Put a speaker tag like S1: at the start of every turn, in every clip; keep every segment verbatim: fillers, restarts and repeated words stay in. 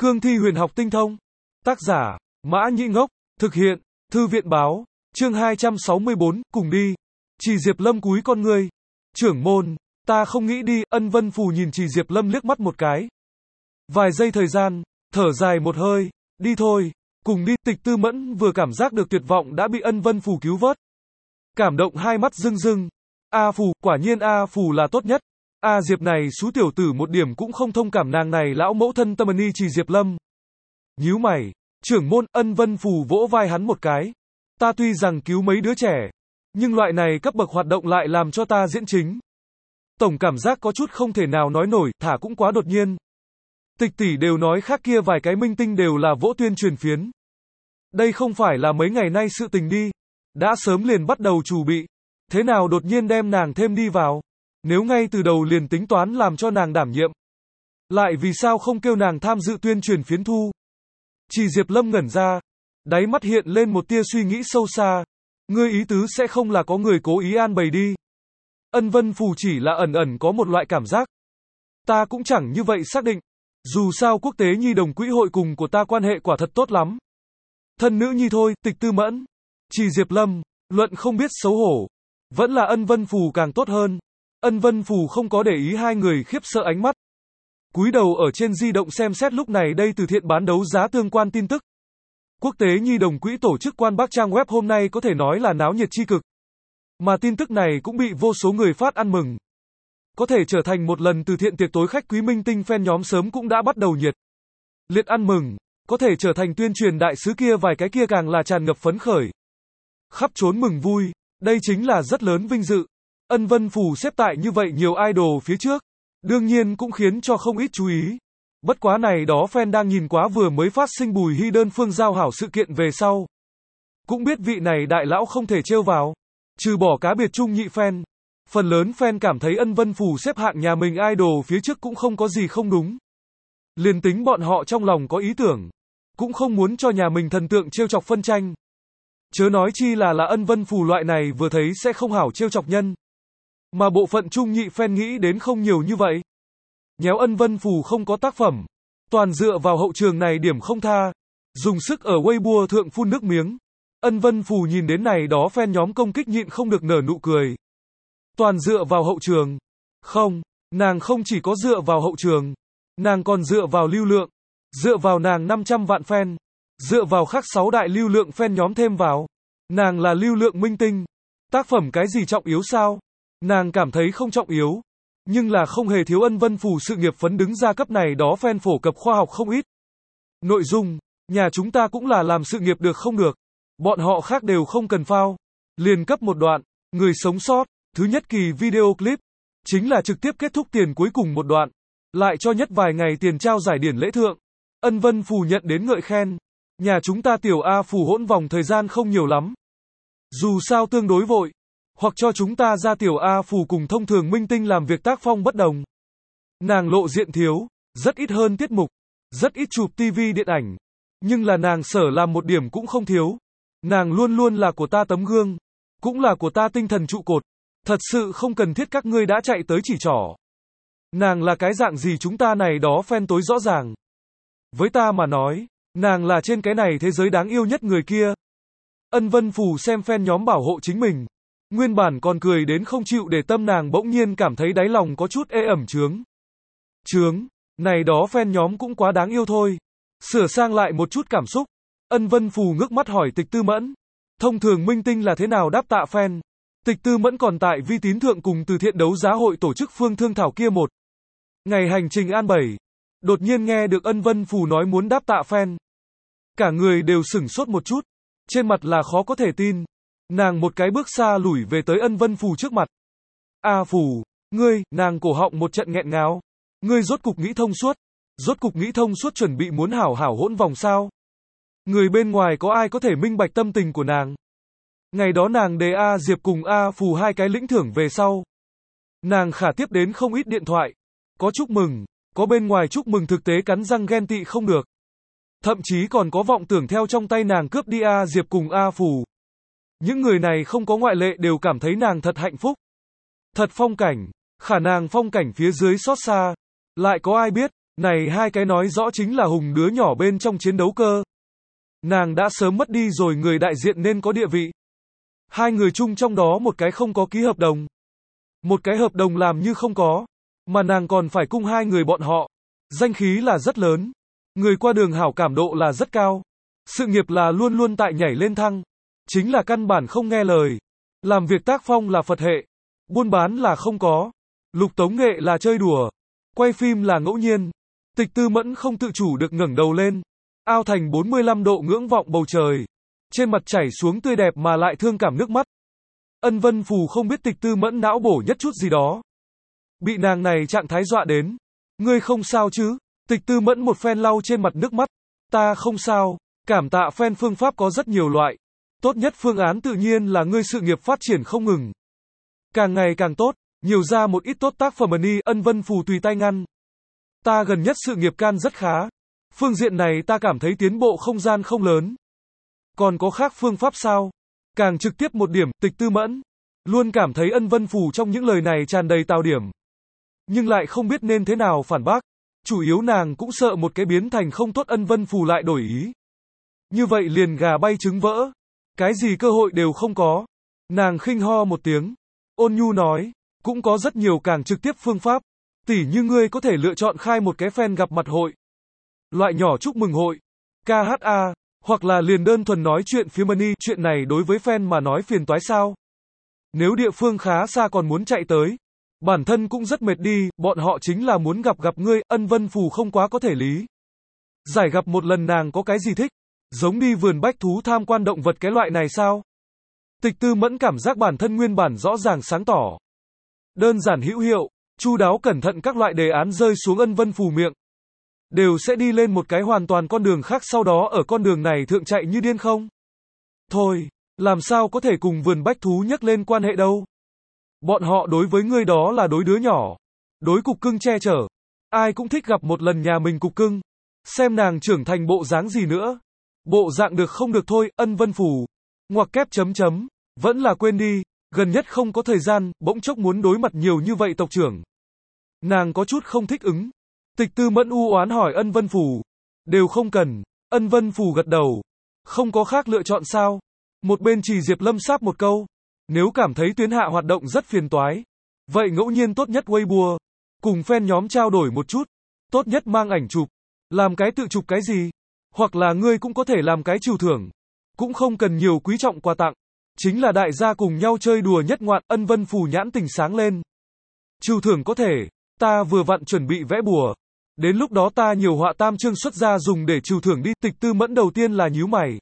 S1: Cương thi huyền học tinh thông. Tác giả, Mã Nhĩ Ngốc. Thực hiện, Thư viện báo. Chương hai trăm sáu mươi bốn, cùng đi. Trì Diệp Lâm cúi con ngươi. Trưởng môn, ta không nghĩ đi. Ân Vân Phù nhìn Trì Diệp Lâm liếc mắt một cái. Vài giây thời gian, thở dài một hơi. Đi thôi, cùng đi. Tịch Tư Mẫn vừa cảm giác được tuyệt vọng đã bị Ân Vân Phù cứu vớt. Cảm động hai mắt rưng rưng. A Phù, quả nhiên A Phù là tốt nhất. A Diệp này xú tiểu tử một điểm cũng không thông cảm nàng này lão mẫu thân tâm ni Trì Diệp Lâm. Nhíu mày, trưởng môn. Ân Vân Phù vỗ vai hắn một cái. Ta tuy rằng cứu mấy đứa trẻ, nhưng loại này cấp bậc hoạt động lại làm cho ta diễn chính. Tổng cảm giác có chút không thể nào nói nổi, thả cũng quá đột nhiên. Tịch tỷ đều nói khác kia vài cái minh tinh đều là vỗ tuyên truyền phiến. Đây không phải là mấy ngày nay sự tình đi. Đã sớm liền bắt đầu chuẩn bị. Thế nào đột nhiên đem nàng thêm đi vào? Nếu ngay từ đầu liền tính toán làm cho nàng đảm nhiệm, lại vì sao không kêu nàng tham dự tuyên truyền phiến thu? Trì Diệp Lâm ngẩn ra, đáy mắt hiện lên một tia suy nghĩ sâu xa. Ngươi ý tứ sẽ không là có người cố ý an bày đi. Ân Vân Phù chỉ là ẩn ẩn có một loại cảm giác. Ta cũng chẳng như vậy xác định. Dù sao quốc tế nhi đồng quỹ hội cùng của ta quan hệ quả thật tốt lắm. Thân nữ nhi thôi. Tịch Tư Mẫn, Trì Diệp Lâm, luận không biết xấu hổ, vẫn là Ân Vân Phù càng tốt hơn. Ân Vân Phù không có để ý hai người khiếp sợ ánh mắt. Cúi đầu ở trên di động xem xét lúc này đây từ thiện bán đấu giá tương quan tin tức. Quốc tế nhi đồng quỹ tổ chức quan bác trang web hôm nay có thể nói là náo nhiệt chi cực. Mà tin tức này cũng bị vô số người phát ăn mừng. Có thể trở thành một lần từ thiện tiệc tối khách quý minh tinh fan nhóm sớm cũng đã bắt đầu nhiệt liệt ăn mừng. Có thể trở thành tuyên truyền đại sứ kia vài cái kia càng là tràn ngập phấn khởi. Khắp trốn mừng vui. Đây chính là rất lớn vinh dự. Ân Vân Phù xếp tại như vậy nhiều idol phía trước, đương nhiên cũng khiến cho không ít chú ý. Bất quá này đó fan đang nhìn quá vừa mới phát sinh Bùi Hy đơn phương giao hảo sự kiện về sau. Cũng biết vị này đại lão không thể trêu vào. Trừ bỏ cá biệt trung nhị fan, phần lớn fan cảm thấy Ân Vân Phù xếp hạng nhà mình idol phía trước cũng không có gì không đúng. Liền tính bọn họ trong lòng có ý tưởng, cũng không muốn cho nhà mình thần tượng trêu chọc phân tranh. Chớ nói chi là là Ân Vân Phù loại này vừa thấy sẽ không hảo trêu chọc nhân. Mà bộ phận trung nhị fan nghĩ đến không nhiều như vậy. Nhéo Ân Vân Phù không có tác phẩm, toàn dựa vào hậu trường này điểm không tha, dùng sức ở Weibo thượng phun nước miếng. Ân Vân Phù nhìn đến này đó fan nhóm công kích nhịn không được nở nụ cười. Toàn dựa vào hậu trường. Không, nàng không chỉ có dựa vào hậu trường, nàng còn dựa vào lưu lượng, dựa vào nàng năm trăm vạn fan, dựa vào khác sáu đại lưu lượng fan nhóm thêm vào. Nàng là lưu lượng minh tinh. Tác phẩm cái gì trọng yếu sao? Nàng cảm thấy không trọng yếu, nhưng là không hề thiếu Ân Vân Phù sự nghiệp phấn đứng ra cấp này đó fan phổ cập khoa học không ít. Nội dung, nhà chúng ta cũng là làm sự nghiệp được không được. Bọn họ khác đều không cần phao. Liền cấp một đoạn, người sống sót, thứ nhất kỳ video clip, chính là trực tiếp kết thúc tiền cuối cùng một đoạn. Lại cho nhất vài ngày tiền trao giải điển lễ thượng. Ân Vân Phù nhận đến ngợi khen. Nhà chúng ta tiểu A Phù hỗn vòng thời gian không nhiều lắm. Dù sao tương đối vội. Hoặc cho chúng ta ra tiểu A Phù cùng thông thường minh tinh làm việc tác phong bất đồng. Nàng lộ diện thiếu, rất ít hơn tiết mục, rất ít chụp ti vi điện ảnh. Nhưng là nàng sở làm một điểm cũng không thiếu. Nàng luôn luôn là của ta tấm gương, cũng là của ta tinh thần trụ cột. Thật sự không cần thiết các ngươi đã chạy tới chỉ trỏ. Nàng là cái dạng gì chúng ta này đó fan tối rõ ràng. Với ta mà nói, nàng là trên cái này thế giới đáng yêu nhất người kia. Ân Vân Phù xem fan nhóm bảo hộ chính mình. Nguyên bản còn cười đến không chịu để tâm nàng bỗng nhiên cảm thấy đáy lòng có chút ê ẩm chướng. Chướng, này đó fan nhóm cũng quá đáng yêu thôi. Sửa sang lại một chút cảm xúc. Ân Vân Phù ngước mắt hỏi Tịch Tư Mẫn. Thông thường minh tinh là thế nào đáp tạ fan? Tịch Tư Mẫn còn tại vi tín thượng cùng từ thiện đấu giá hội tổ chức phương thương thảo kia một ngày hành trình an bảy. Đột nhiên nghe được Ân Vân Phù nói muốn đáp tạ fan. Cả người đều sửng sốt một chút. Trên mặt là khó có thể tin. Nàng một cái bước xa lùi về tới Ân Vân Phù trước mặt. A Phù, ngươi, nàng cổ họng một trận nghẹn ngào. Ngươi rốt cục nghĩ thông suốt. Rốt cục nghĩ thông suốt chuẩn bị muốn hảo hảo hỗn vòng sao. Người bên ngoài có ai có thể minh bạch tâm tình của nàng. Ngày đó nàng đề A Diệp cùng A Phù hai cái lĩnh thưởng về sau. Nàng khả tiếp đến không ít điện thoại. Có chúc mừng, có bên ngoài chúc mừng thực tế cắn răng ghen tị không được. Thậm chí còn có vọng tưởng theo trong tay nàng cướp đi A Diệp cùng A Phù. Những người này không có ngoại lệ đều cảm thấy nàng thật hạnh phúc. Thật phong cảnh, khả nàng phong cảnh phía dưới xót xa. Lại có ai biết, Này hai cái nói rõ chính là Hùng đứa nhỏ bên trong chiến đấu cơ. Nàng đã sớm mất đi rồi người đại diện nên có địa vị. Hai người chung trong đó một cái không có ký hợp đồng. Một cái hợp đồng làm như không có. Mà nàng còn phải cung hai người bọn họ. Danh khí là rất lớn. Người qua đường hảo cảm độ là rất cao. Sự nghiệp là luôn luôn tại nhảy lên thăng. Chính là căn bản không nghe lời. Làm việc tác phong là Phật hệ. Buôn bán là không có. Lục tống nghệ là chơi đùa. Quay phim là ngẫu nhiên. Tịch Tư Mẫn không tự chủ được ngẩng đầu lên. Ao thành bốn mươi lăm độ ngưỡng vọng bầu trời. Trên mặt chảy xuống tươi đẹp mà lại thương cảm nước mắt. Ân Vân Phù không biết Tịch Tư Mẫn não bổ nhất chút gì đó. Bị nàng này trạng thái dọa đến. Ngươi không sao chứ? Tịch Tư Mẫn một phen lau trên mặt nước mắt. Ta không sao. Cảm tạ phen phương pháp có rất nhiều loại. Tốt nhất phương án tự nhiên là ngươi sự nghiệp phát triển không ngừng. Càng ngày càng tốt. Nhiều ra một ít tốt tác phẩm ni. Ân Vân Phù tùy tay ngăn. Ta gần nhất sự nghiệp can rất khá. Phương diện này ta cảm thấy tiến bộ không gian không lớn. Còn có khác phương pháp sao? Càng trực tiếp một điểm, Tịch Tư Mẫn. Luôn cảm thấy Ân Vân Phù trong những lời này tràn đầy tào điểm. Nhưng lại không biết nên thế nào phản bác. Chủ yếu nàng cũng sợ một cái biến thành không tốt Ân Vân Phù lại đổi ý. Như vậy liền gà bay trứng vỡ. Cái gì cơ hội đều không có. Nàng khinh ho một tiếng. Ôn nhu nói. Cũng có rất nhiều càng trực tiếp phương pháp. Tỉ như ngươi có thể lựa chọn khai một cái fan gặp mặt hội. Loại nhỏ chúc mừng hội. ca hát a. Hoặc là liền đơn thuần nói chuyện phía money. Chuyện này đối với fan mà nói phiền toái sao. Nếu địa phương khá xa còn muốn chạy tới. Bản thân cũng rất mệt đi. Bọn họ chính là muốn gặp gặp ngươi. Ân Vân Phù không quá có thể lý. Giải gặp một lần nàng có cái gì thích. Giống đi vườn bách thú tham quan động vật cái loại này sao? Tịch Tư Mẫn cảm giác bản thân nguyên bản rõ ràng sáng tỏ. Đơn giản hữu hiệu. Chu đáo cẩn thận các loại đề án rơi xuống Ân Vân Phù miệng. Đều sẽ đi lên một cái hoàn toàn con đường khác sau đó ở con đường này thượng chạy như điên không? Thôi, làm sao có thể cùng vườn bách thú nhắc lên quan hệ đâu? Bọn họ đối với ngươi đó là đối đứa nhỏ. Đối cục cưng che chở. Ai cũng thích gặp một lần nhà mình cục cưng. Xem nàng trưởng thành bộ dáng gì nữa. Bộ dạng được không được thôi, Ân Vân Phù. Ngoặc kép chấm chấm. Vẫn là quên đi. Gần nhất không có thời gian, bỗng chốc muốn đối mặt nhiều như vậy tộc trưởng. Nàng có chút không thích ứng. Tịch Tư Mẫn u oán hỏi Ân Vân Phù. Đều không cần. Ân Vân Phù gật đầu. Không có khác lựa chọn sao? Một bên Trì Diệp Lâm sáp một câu. Nếu cảm thấy tuyến hạ hoạt động rất phiền toái. Vậy ngẫu nhiên tốt nhất Weibo. Cùng fan nhóm trao đổi một chút. Tốt nhất mang ảnh chụp. Làm cái tự chụp cái gì? Hoặc là ngươi cũng có thể làm cái trừu thưởng. Cũng không cần nhiều quý trọng quà tặng. Chính là đại gia cùng nhau chơi đùa nhất ngoạn. Ân Vân Phù nhãn tình sáng lên. Trừu thưởng có thể. Ta vừa vặn chuẩn bị vẽ bùa. Đến lúc đó ta nhiều họa tam chương xuất ra dùng để trừu thưởng đi. Tịch Tư Mẫn đầu tiên là nhíu mày.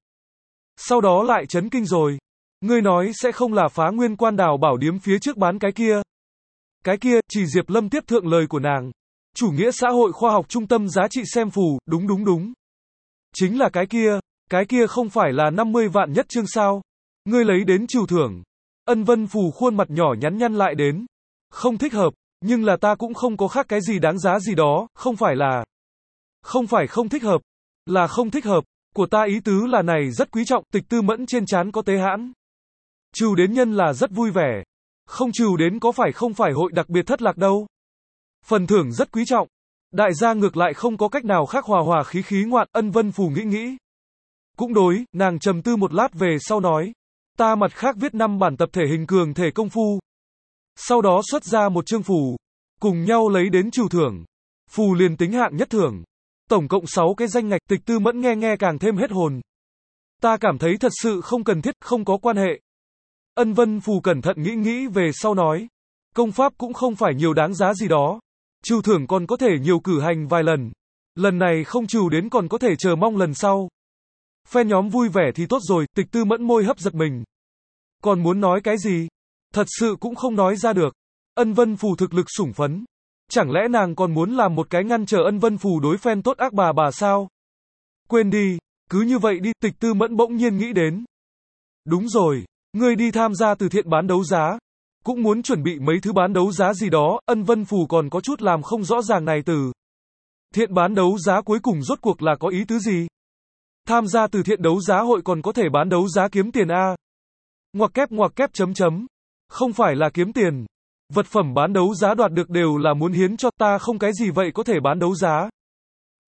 S1: Sau đó lại chấn kinh rồi. Ngươi nói sẽ không là Phá Nguyên Quan Đảo Bảo Điếm phía trước bán cái kia. Cái kia, Trì Diệp Lâm tiếp thượng lời của nàng. Chủ nghĩa xã hội khoa học trung tâm giá trị xem phù, đúng đúng đúng. Chính là cái kia, cái kia không phải là năm mươi vạn nhất chương sao. Ngươi lấy đến trừu thưởng. Ân Vân Phù khuôn mặt nhỏ nhắn nhăn lại đến. Không thích hợp, nhưng là ta cũng không có khác cái gì đáng giá gì đó, không phải là. Không phải không thích hợp, là không thích hợp. Của ta ý tứ là này rất quý trọng, Tịch Tư Mẫn trên trán có tế hãn. Trừ đến nhân là rất vui vẻ. Không trừ đến có phải không phải hội đặc biệt thất lạc đâu. Phần thưởng rất quý trọng. Đại gia ngược lại không có cách nào khác hòa hòa khí khí ngoạn. Ân Vân Phù nghĩ nghĩ. Cũng đối, nàng trầm tư một lát về sau nói. Ta mặt khác viết năm bản tập thể hình cường thể công phu. Sau đó xuất ra một chương phù. Cùng nhau lấy đến trừu thưởng. Phù liền tính hạng nhất thưởng. Tổng cộng sáu cái danh ngạch. Tịch Tư Mẫn nghe nghe càng thêm hết hồn. Ta cảm thấy thật sự không cần thiết, không có quan hệ. Ân Vân Phù cẩn thận nghĩ nghĩ về sau nói. Công pháp cũng không phải nhiều đáng giá gì đó. Trừu thưởng còn có thể nhiều cử hành vài lần. Lần này không trừ đến còn có thể chờ mong lần sau. Fan nhóm vui vẻ thì tốt rồi. Tịch Tư Mẫn môi hấp giật mình. Còn muốn nói cái gì? Thật sự cũng không nói ra được. Ân Vân Phù thực lực sủng phấn. Chẳng lẽ nàng còn muốn làm một cái ngăn trở Ân Vân Phù đối fan tốt ác bà bà sao? Quên đi, cứ như vậy đi. Tịch Tư Mẫn bỗng nhiên nghĩ đến. Đúng rồi, ngươi đi tham gia từ thiện bán đấu giá. Cũng muốn chuẩn bị mấy thứ bán đấu giá gì đó. Ân Vân Phù còn có chút làm không rõ ràng này từ. Thiện bán đấu giá cuối cùng rốt cuộc là có ý tứ gì? Tham gia từ thiện đấu giá hội còn có thể bán đấu giá kiếm tiền a? Ngoặc kép ngoặc kép chấm chấm. Không phải là kiếm tiền. Vật phẩm bán đấu giá đoạt được đều là muốn hiến cho. Ta không cái gì vậy có thể bán đấu giá.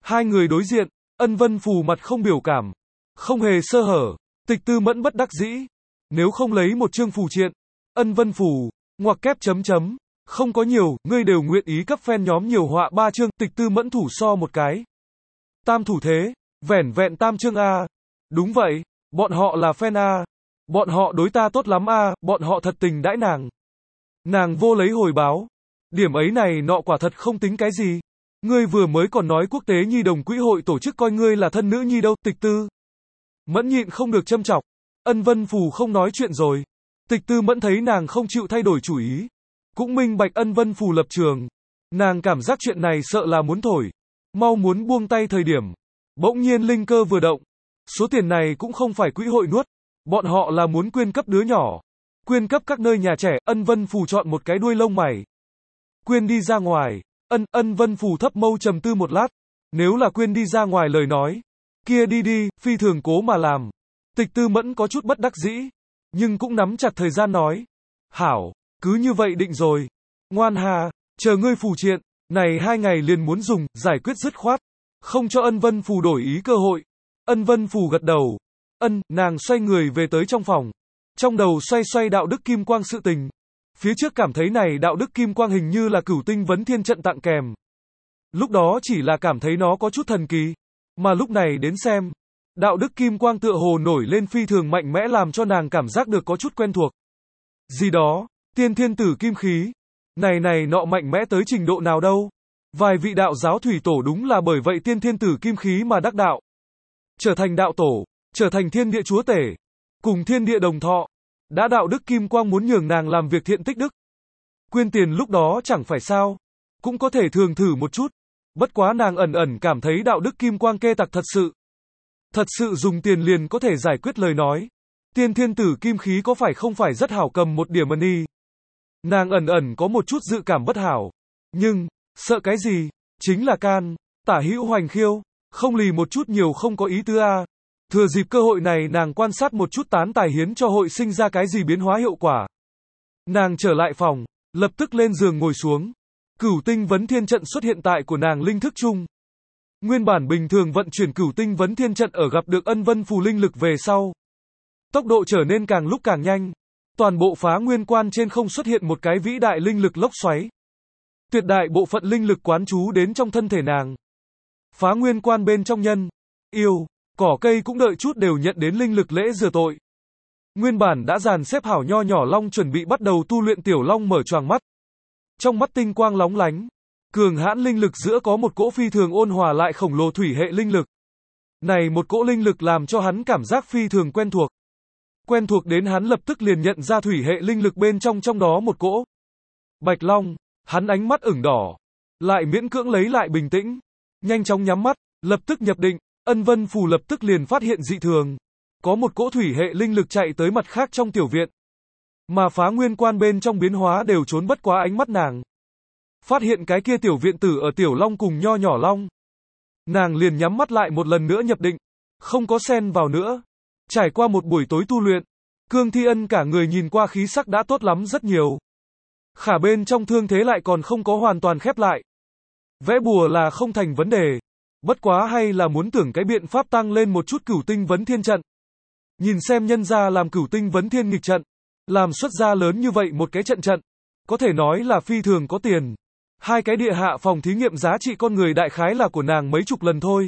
S1: Hai người đối diện, Ân Vân Phù mặt không biểu cảm, không hề sơ hở. Tịch Tư Mẫn bất đắc dĩ. Nếu không lấy một chương phù triện, Ân Vân Phù, ngoặc kép chấm chấm. Không có nhiều, ngươi đều nguyện ý cấp fan nhóm nhiều họa ba chương. Tịch Tư Mẫn thủ so một cái. Tam thủ thế, vẻn vẹn tam chương A. Đúng vậy, bọn họ là fan A. Bọn họ đối ta tốt lắm A, bọn họ thật tình đãi nàng. Nàng vô lấy hồi báo. Điểm ấy này nọ quả thật không tính cái gì. Ngươi vừa mới còn nói quốc tế nhi đồng quỹ hội tổ chức coi ngươi là thân nữ nhi đâu. Tịch Tư Mẫn nhịn không được châm chọc. Ân Vân Phù không nói chuyện rồi. Tịch Tư Mẫn thấy nàng không chịu thay đổi chủ ý, cũng minh bạch Ân Vân Phù lập trường. Nàng cảm giác chuyện này sợ là muốn thổi, mau muốn buông tay thời điểm. Bỗng nhiên linh cơ vừa động. Số tiền này cũng không phải quỹ hội nuốt. Bọn họ là muốn quyên cấp đứa nhỏ. Quyên cấp các nơi nhà trẻ. Ân Vân Phù chọn một cái đuôi lông mày. Quyên đi ra ngoài. Ân, Ân Vân Phù thấp mâu trầm tư một lát. Nếu là quyên đi ra ngoài lời nói, kia đi đi, phi thường cố mà làm. Tịch Tư Mẫn có chút bất đắc dĩ, nhưng cũng nắm chặt thời gian nói. Hảo, cứ như vậy định rồi. Ngoan hà, chờ ngươi phù triện, này hai ngày liền muốn dùng, giải quyết dứt khoát. Không cho Ân Vân Phù đổi ý cơ hội. Ân Vân Phù gật đầu. Ân, nàng xoay người về tới trong phòng. Trong đầu xoay xoay đạo đức kim quang sự tình. Phía trước cảm thấy này đạo đức kim quang hình như là Cửu Tinh Vấn Thiên trận tặng kèm. Lúc đó chỉ là cảm thấy nó có chút thần kỳ. Mà lúc này đến xem, đạo đức kim quang tựa hồ nổi lên phi thường mạnh mẽ làm cho nàng cảm giác được có chút quen thuộc. Gì đó, tiên thiên tử kim khí. Này này nọ mạnh mẽ tới trình độ nào đâu. Vài vị đạo giáo thủy tổ đúng là bởi vậy tiên thiên tử kim khí mà đắc đạo. Trở thành đạo tổ, trở thành thiên địa chúa tể, cùng thiên địa đồng thọ. Đã đạo đức kim quang muốn nhường nàng làm việc thiện tích đức. Quyên tiền lúc đó chẳng phải sao. Cũng có thể thường thử một chút. Bất quá nàng ẩn ẩn cảm thấy đạo đức kim quang kê tặc thật sự. Thật sự dùng tiền liền có thể giải quyết lời nói. Tiên thiên tử kim khí có phải không phải rất hảo cầm một điểm money. Nàng ẩn ẩn có một chút dự cảm bất hảo. Nhưng, sợ cái gì? Chính là can, tả hữu hoành khiêu, không lì một chút nhiều không có ý tứ a. Thừa dịp cơ hội này nàng quan sát một chút tán tài hiến cho hội sinh ra cái gì biến hóa hiệu quả. Nàng trở lại phòng, lập tức lên giường ngồi xuống. Cửu Tinh Vấn Thiên trận xuất hiện tại của nàng linh thức chung. Nguyên bản bình thường vận chuyển Cửu Tinh Vấn Thiên trận ở gặp được Ân Vân Phù linh lực về sau, tốc độ trở nên càng lúc càng nhanh. Toàn bộ Phá Nguyên Quan trên không xuất hiện một cái vĩ đại linh lực lốc xoáy. Tuyệt đại bộ phận linh lực quán trú đến trong thân thể nàng. Phá Nguyên Quan bên trong nhân, yêu, cỏ cây cũng đợi chút đều nhận đến linh lực lễ rửa tội. Nguyên bản đã dàn xếp hảo nho nhỏ long chuẩn bị bắt đầu tu luyện tiểu long mở choàng mắt. Trong mắt tinh quang lóng lánh, cường hãn linh lực giữa có một cỗ phi thường ôn hòa lại khổng lồ thủy hệ linh lực. Này một cỗ linh lực làm cho hắn cảm giác phi thường quen thuộc. Quen thuộc đến hắn lập tức liền nhận ra thủy hệ linh lực bên trong trong đó một cỗ. Bạch Long, hắn ánh mắt ửng đỏ, lại miễn cưỡng lấy lại bình tĩnh, nhanh chóng nhắm mắt, lập tức nhập định. Ân Vân Phù lập tức liền phát hiện dị thường. Có một cỗ thủy hệ linh lực chạy tới mặt khác trong tiểu viện. Mà Phá Nguyên Quan bên trong biến hóa đều trốn bất quá ánh mắt nàng. Phát hiện cái kia tiểu viện tử ở tiểu long cùng nho nhỏ long. Nàng liền nhắm mắt lại một lần nữa nhập định. Không có xen vào nữa. Trải qua một buổi tối tu luyện, Cương Thi Ân cả người nhìn qua khí sắc đã tốt lắm rất nhiều. Khả bên trong thương thế lại còn không có hoàn toàn khép lại. Vẽ bùa là không thành vấn đề. Bất quá hay là muốn tưởng cái biện pháp tăng lên một chút Cửu Tinh Vấn Thiên trận. Nhìn xem nhân ra làm Cửu Tinh Vấn Thiên nghịch trận. Làm xuất ra lớn như vậy một cái trận trận. Có thể nói là phi thường có tiền. Hai cái địa hạ phòng thí nghiệm giá trị con người đại khái là của nàng mấy chục lần thôi.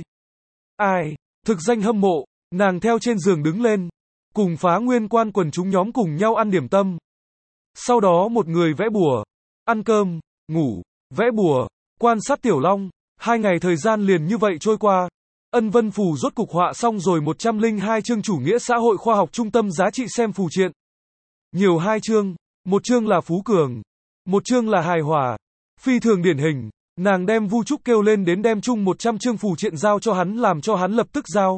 S1: Ai, thực danh hâm mộ, nàng theo trên giường đứng lên. Cùng Phá Nguyên Quan quần chúng nhóm cùng nhau ăn điểm tâm. Sau đó một người vẽ bùa, ăn cơm, ngủ, vẽ bùa, quan sát tiểu long. Hai ngày thời gian liền như vậy trôi qua. Ân Vân Phù rốt cục họa xong rồi một trăm lẻ hai chương chủ nghĩa xã hội khoa học trung tâm giá trị xem phù triện. Nhiều hai chương, một chương là Phú Cường, một chương là Hài Hòa. Phi thường điển hình, nàng đem Vu Trúc kêu lên đến đem chung một trăm chương phù triện giao cho hắn làm cho hắn lập tức giao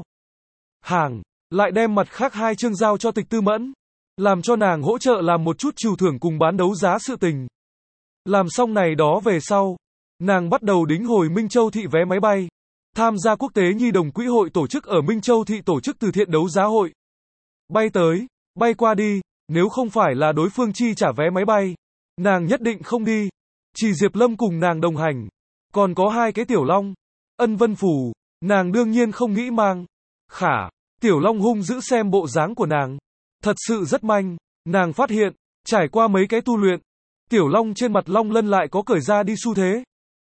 S1: hàng, lại đem mặt khác hai chương giao cho Tịch Tư Mẫn, làm cho nàng hỗ trợ làm một chút trừu thưởng cùng bán đấu giá sự tình. Làm xong này đó về sau, nàng bắt đầu đính hồi Minh Châu thị vé máy bay, tham gia quốc tế nhi đồng quỹ hội tổ chức ở Minh Châu thị tổ chức từ thiện đấu giá hội. Bay tới, bay qua đi, nếu không phải là đối phương chi trả vé máy bay, nàng nhất định không đi. Chỉ Diệp Lâm cùng nàng đồng hành, còn có hai cái tiểu long. Ân Vân Phủ, nàng đương nhiên không nghĩ mang. Khả, Tiểu Long hung dữ xem bộ dáng của nàng. Thật sự rất manh, nàng phát hiện, trải qua mấy cái tu luyện, Tiểu Long trên mặt long lân lại có cởi ra đi xu thế.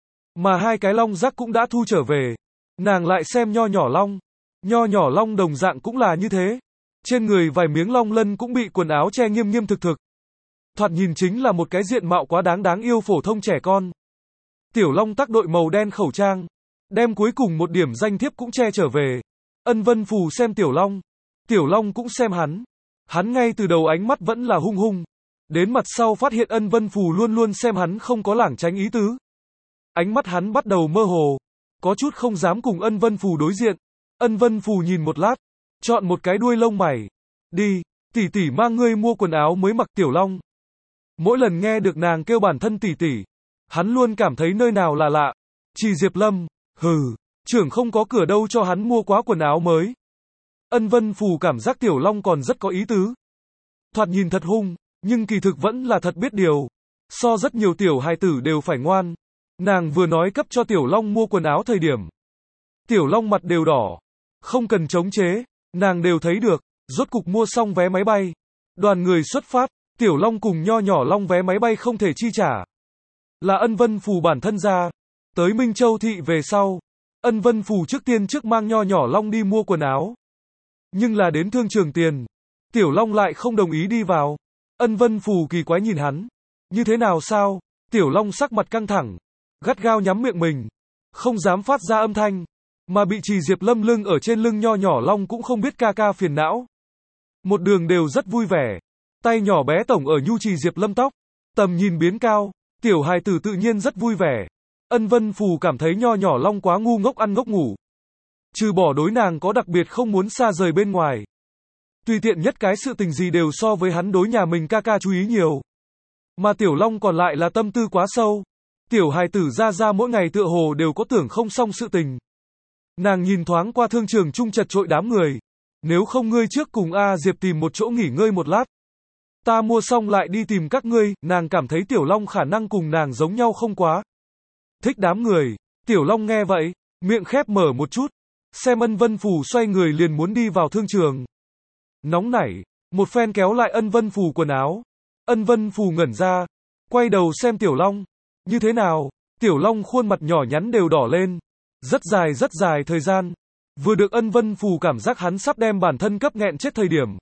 S1: Mà hai cái long rắc cũng đã thu trở về. Nàng lại xem nho nhỏ long. Nho nhỏ long đồng dạng cũng là như thế. Trên người vài miếng long lân cũng bị quần áo che nghiêm nghiêm thực thực. Thoạt nhìn chính là một cái diện mạo quá đáng đáng yêu phổ thông trẻ con. Tiểu Long tắc đội màu đen khẩu trang. Đem cuối cùng một điểm danh thiếp cũng che trở về. Ân Vân Phù xem Tiểu Long. Tiểu Long cũng xem hắn. Hắn ngay từ đầu ánh mắt vẫn là hung hung. Đến mặt sau phát hiện Ân Vân Phù luôn luôn xem hắn không có lảng tránh ý tứ. Ánh mắt hắn bắt đầu mơ hồ. Có chút không dám cùng Ân Vân Phù đối diện. Ân Vân Phù nhìn một lát. Chọn một cái đuôi lông mày. Đi, tỷ tỷ mang ngươi mua quần áo mới mặc. Tiểu Long. Mỗi lần nghe được nàng kêu bản thân tỷ tỷ, hắn luôn cảm thấy nơi nào là lạ. Chỉ Diệp Lâm, hừ, trưởng không có cửa đâu cho hắn mua quá quần áo mới. Ân Vân Phù cảm giác Tiểu Long còn rất có ý tứ. Thoạt nhìn thật hung, nhưng kỳ thực vẫn là thật biết điều. So rất nhiều tiểu hài tử đều phải ngoan. Nàng vừa nói cấp cho Tiểu Long mua quần áo thời điểm. Tiểu Long mặt đều đỏ. Không cần chống chế, nàng đều thấy được. Rốt cục mua xong vé máy bay. Đoàn người xuất phát, Tiểu Long cùng nho nhỏ long vé máy bay không thể chi trả. Là Ân Vân Phù bản thân ra. Tới Minh Châu thị về sau. Ân Vân Phù trước tiên trước mang nho nhỏ long đi mua quần áo. Nhưng là đến thương trường tiền. Tiểu Long lại không đồng ý đi vào. Ân Vân Phù kỳ quái nhìn hắn. Như thế nào sao? Tiểu Long sắc mặt căng thẳng. Gắt gao nhắm miệng mình. Không dám phát ra âm thanh. Mà bị Trì Diệp Lâm lưng ở trên lưng nho nhỏ long cũng không biết ca ca phiền não. Một đường đều rất vui vẻ. Tay nhỏ bé tổng ở nhu Trì Diệp Lâm tóc. Tầm nhìn biến cao. Tiểu hài tử tự nhiên rất vui vẻ. Ân Vân Phù cảm thấy nho nhỏ long quá ngu ngốc ăn ngốc ngủ. Trừ bỏ đối nàng có đặc biệt không muốn xa rời bên ngoài. Tùy tiện nhất cái sự tình gì đều so với hắn đối nhà mình ca ca chú ý nhiều. Mà Tiểu Long còn lại là tâm tư quá sâu. Tiểu hài tử ra ra mỗi ngày tựa hồ đều có tưởng không xong sự tình. Nàng nhìn thoáng qua thương trường chung chật trội đám người. Nếu không ngươi trước cùng A Diệp tìm một chỗ nghỉ ngơi một lát. Ta mua xong lại đi tìm các ngươi. Nàng cảm thấy Tiểu Long khả năng cùng nàng giống nhau không quá. Thích đám người. Tiểu Long nghe vậy, miệng khép mở một chút. Xem Ân Vân Phù xoay người liền muốn đi vào thương trường. Nóng nảy, một phen kéo lại Ân Vân Phù quần áo. Ân Vân Phù ngẩn ra, quay đầu xem Tiểu Long. Như thế nào? Tiểu Long khuôn mặt nhỏ nhắn đều đỏ lên. Rất dài rất dài thời gian. Vừa được Ân Vân Phù cảm giác hắn sắp đem bản thân cấp nghẹn chết thời điểm.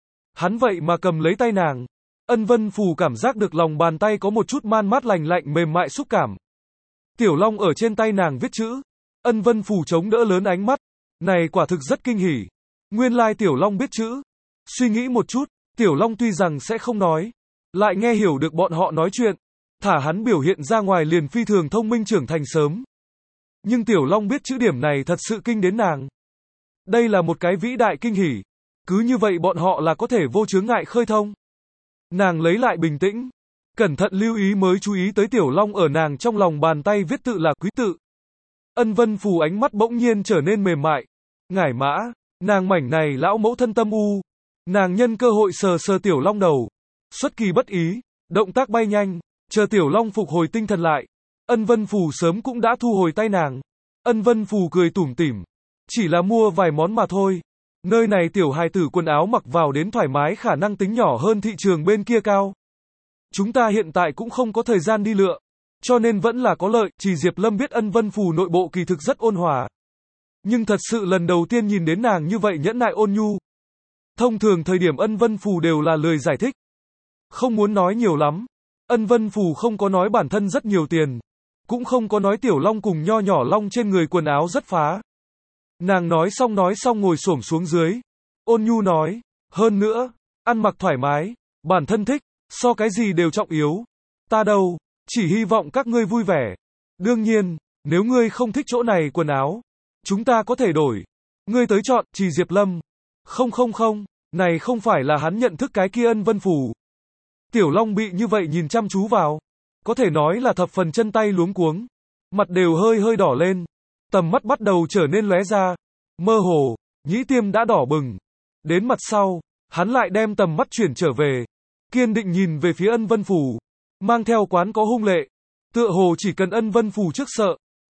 S1: Hắn vậy mà cầm lấy tay nàng. Ân Vân Phù cảm giác được lòng bàn tay có một chút man mát lành lạnh mềm mại xúc cảm. Tiểu Long ở trên tay nàng viết chữ. Ân Vân Phù chống đỡ lớn ánh mắt. Này quả thực rất kinh hỉ. Nguyên lai Tiểu Long biết chữ. Suy nghĩ một chút, Tiểu Long tuy rằng sẽ không nói, lại nghe hiểu được bọn họ nói chuyện. Thả hắn biểu hiện ra ngoài liền phi thường thông minh trưởng thành sớm. Nhưng Tiểu Long biết chữ điểm này thật sự kinh đến nàng. Đây là một cái vĩ đại kinh hỉ. Cứ như vậy bọn họ là có thể vô chướng ngại khơi thông. Nàng lấy lại bình tĩnh. Cẩn thận lưu ý mới chú ý tới Tiểu Long ở nàng trong lòng bàn tay viết tự là quý tự. Ân Vân Phù ánh mắt bỗng nhiên trở nên mềm mại. Ngải mã, nàng mảnh này lão mẫu thân tâm u. Nàng nhân cơ hội sờ sờ Tiểu Long đầu. Xuất kỳ bất ý, động tác bay nhanh, chờ Tiểu Long phục hồi tinh thần lại. Ân Vân Phù sớm cũng đã thu hồi tay nàng. Ân Vân Phù cười tủm tỉm. Chỉ là mua vài món mà thôi. Nơi này tiểu hài tử quần áo mặc vào đến thoải mái khả năng tính nhỏ hơn thị trường bên kia cao. Chúng ta hiện tại cũng không có thời gian đi lựa. Cho nên vẫn là có lợi. Chỉ Diệp Lâm biết Ân Vân Phù nội bộ kỳ thực rất ôn hòa. Nhưng thật sự lần đầu tiên nhìn đến nàng như vậy nhẫn nại ôn nhu. Thông thường thời điểm Ân Vân Phù đều là lời giải thích. Không muốn nói nhiều lắm. Ân Vân Phù không có nói bản thân rất nhiều tiền. Cũng không có nói Tiểu Long cùng nho nhỏ long trên người quần áo rất phá. Nàng nói xong nói xong ngồi xổm xuống dưới. Ôn nhu nói. Hơn nữa, ăn mặc thoải mái. Bản thân thích. So cái gì đều trọng yếu. Ta đâu, chỉ hy vọng các ngươi vui vẻ. Đương nhiên, nếu ngươi không thích chỗ này quần áo, chúng ta có thể đổi. Ngươi tới chọn. Chỉ Diệp Lâm. Không không không, này không phải là hắn nhận thức cái kia Ân Vân Phù. Tiểu Long bị như vậy nhìn chăm chú vào. Có thể nói là thập phần chân tay luống cuống. Mặt đều hơi hơi đỏ lên. Tầm mắt bắt đầu trở nên lóe ra. Mơ hồ, nhĩ tiêm đã đỏ bừng. Đến mặt sau, hắn lại đem tầm mắt chuyển trở về. Kiên định nhìn về phía Ân Vân Phù. Mang theo quán có hung lệ. Tựa hồ chỉ cần Ân Vân Phù trước sợ.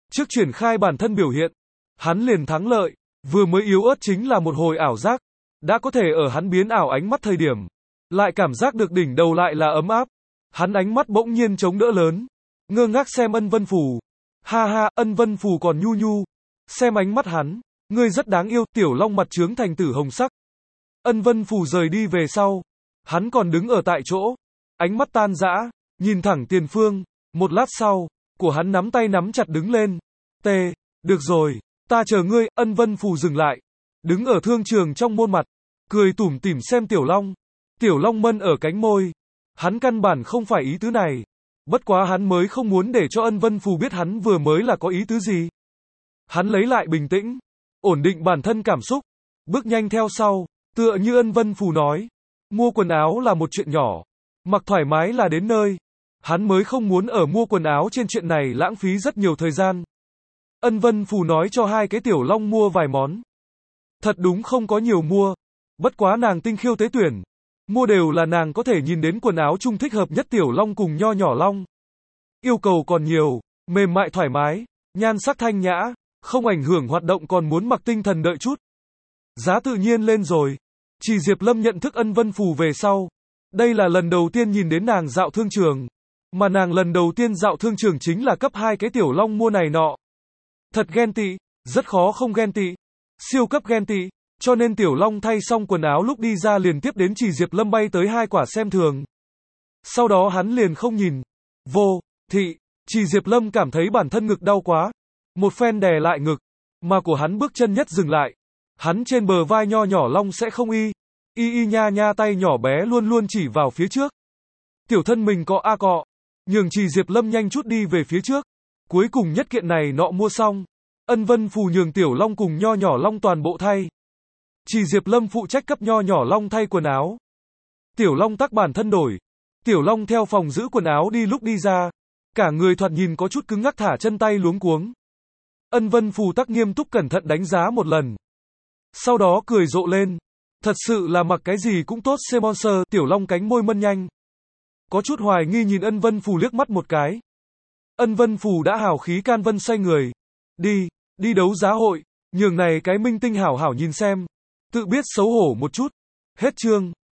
S1: Trước triển khai bản thân biểu hiện, hắn liền thắng lợi, vừa mới yếu ớt chính là một hồi ảo giác, đã có thể ở hắn biến ảo ánh mắt thời điểm, lại cảm giác được đỉnh đầu lại là ấm áp. Hắn ánh mắt bỗng nhiên chống đỡ lớn, ngơ ngác xem Ân Vân Phù. Ha ha, Ân Vân Phù còn nhu nhu, xem ánh mắt hắn, ngươi rất đáng yêu. Tiểu Long mặt trướng thành tử hồng sắc. Ân Vân Phù rời đi về sau, hắn còn đứng ở tại chỗ, ánh mắt tan rã, nhìn thẳng tiền phương. Một lát sau, của hắn nắm tay nắm chặt đứng lên. T, được rồi, ta chờ ngươi. Ân Vân Phù dừng lại, đứng ở thương trường trong môn mặt, cười tủm tỉm xem Tiểu Long. Tiểu Long mân ở cánh môi, hắn căn bản không phải ý tứ này, bất quá hắn mới không muốn để cho Ân Vân Phù biết hắn vừa mới là có ý tứ gì. Hắn lấy lại bình tĩnh, ổn định bản thân cảm xúc, bước nhanh theo sau, tựa như Ân Vân Phù nói, mua quần áo là một chuyện nhỏ, mặc thoải mái là đến nơi. Hắn mới không muốn ở mua quần áo trên chuyện này lãng phí rất nhiều thời gian. Ân Vân Phù nói cho hai cái Tiểu Long mua vài món. Thật đúng không có nhiều mua, bất quá nàng tinh khiêu tế tuyển, mua đều là nàng có thể nhìn đến quần áo chung thích hợp nhất Tiểu Long cùng Nho Nhỏ Long. Yêu cầu còn nhiều, mềm mại thoải mái, nhan sắc thanh nhã, không ảnh hưởng hoạt động, còn muốn mặc tinh thần đợi chút. Giá tự nhiên lên rồi. Chỉ Diệp Lâm nhận thức Ân Vân Phù về sau, đây là lần đầu tiên nhìn đến nàng dạo thương trường, mà nàng lần đầu tiên dạo thương trường chính là cấp hai cái Tiểu Long mua này nọ. Thật ghen tị, rất khó không ghen tị, siêu cấp ghen tị. Cho nên Tiểu Long thay xong quần áo lúc đi ra liền tiếp đến Chỉ Diệp Lâm bay tới hai quả xem thường. Sau đó hắn liền không nhìn. Vô, thị, Chỉ Diệp Lâm cảm thấy bản thân ngực đau quá. Một phen đè lại ngực, mà của hắn bước chân nhất dừng lại. Hắn trên bờ vai Nho Nhỏ Long sẽ không y. Y y nha nha, tay nhỏ bé luôn luôn chỉ vào phía trước. Tiểu thân mình cọ a cọ, nhường Chỉ Diệp Lâm nhanh chút đi về phía trước. Cuối cùng nhất kiện này nọ mua xong, Ân Vân Phù nhường Tiểu Long cùng Nho Nhỏ Long toàn bộ thay. Chỉ Diệp Lâm phụ trách cấp Nho Nhỏ Long thay quần áo. Tiểu Long tắc bản thân đổi. Tiểu Long theo phòng giữ quần áo đi lúc đi ra, cả người thoạt nhìn có chút cứng ngắc, thả chân tay luống cuống. Ân Vân Phù tắc nghiêm túc cẩn thận đánh giá một lần. Sau đó cười rộ lên. Thật sự là mặc cái gì cũng tốt, Semonser. Tiểu Long cánh môi mân nhanh, có chút hoài nghi nhìn Ân Vân Phù liếc mắt một cái. Ân Vân Phù đã hào khí can vân xoay người. Đi, đi đấu giá hội, nhường này cái minh tinh hảo hảo nhìn xem. Tự biết xấu hổ một chút. Hết chương.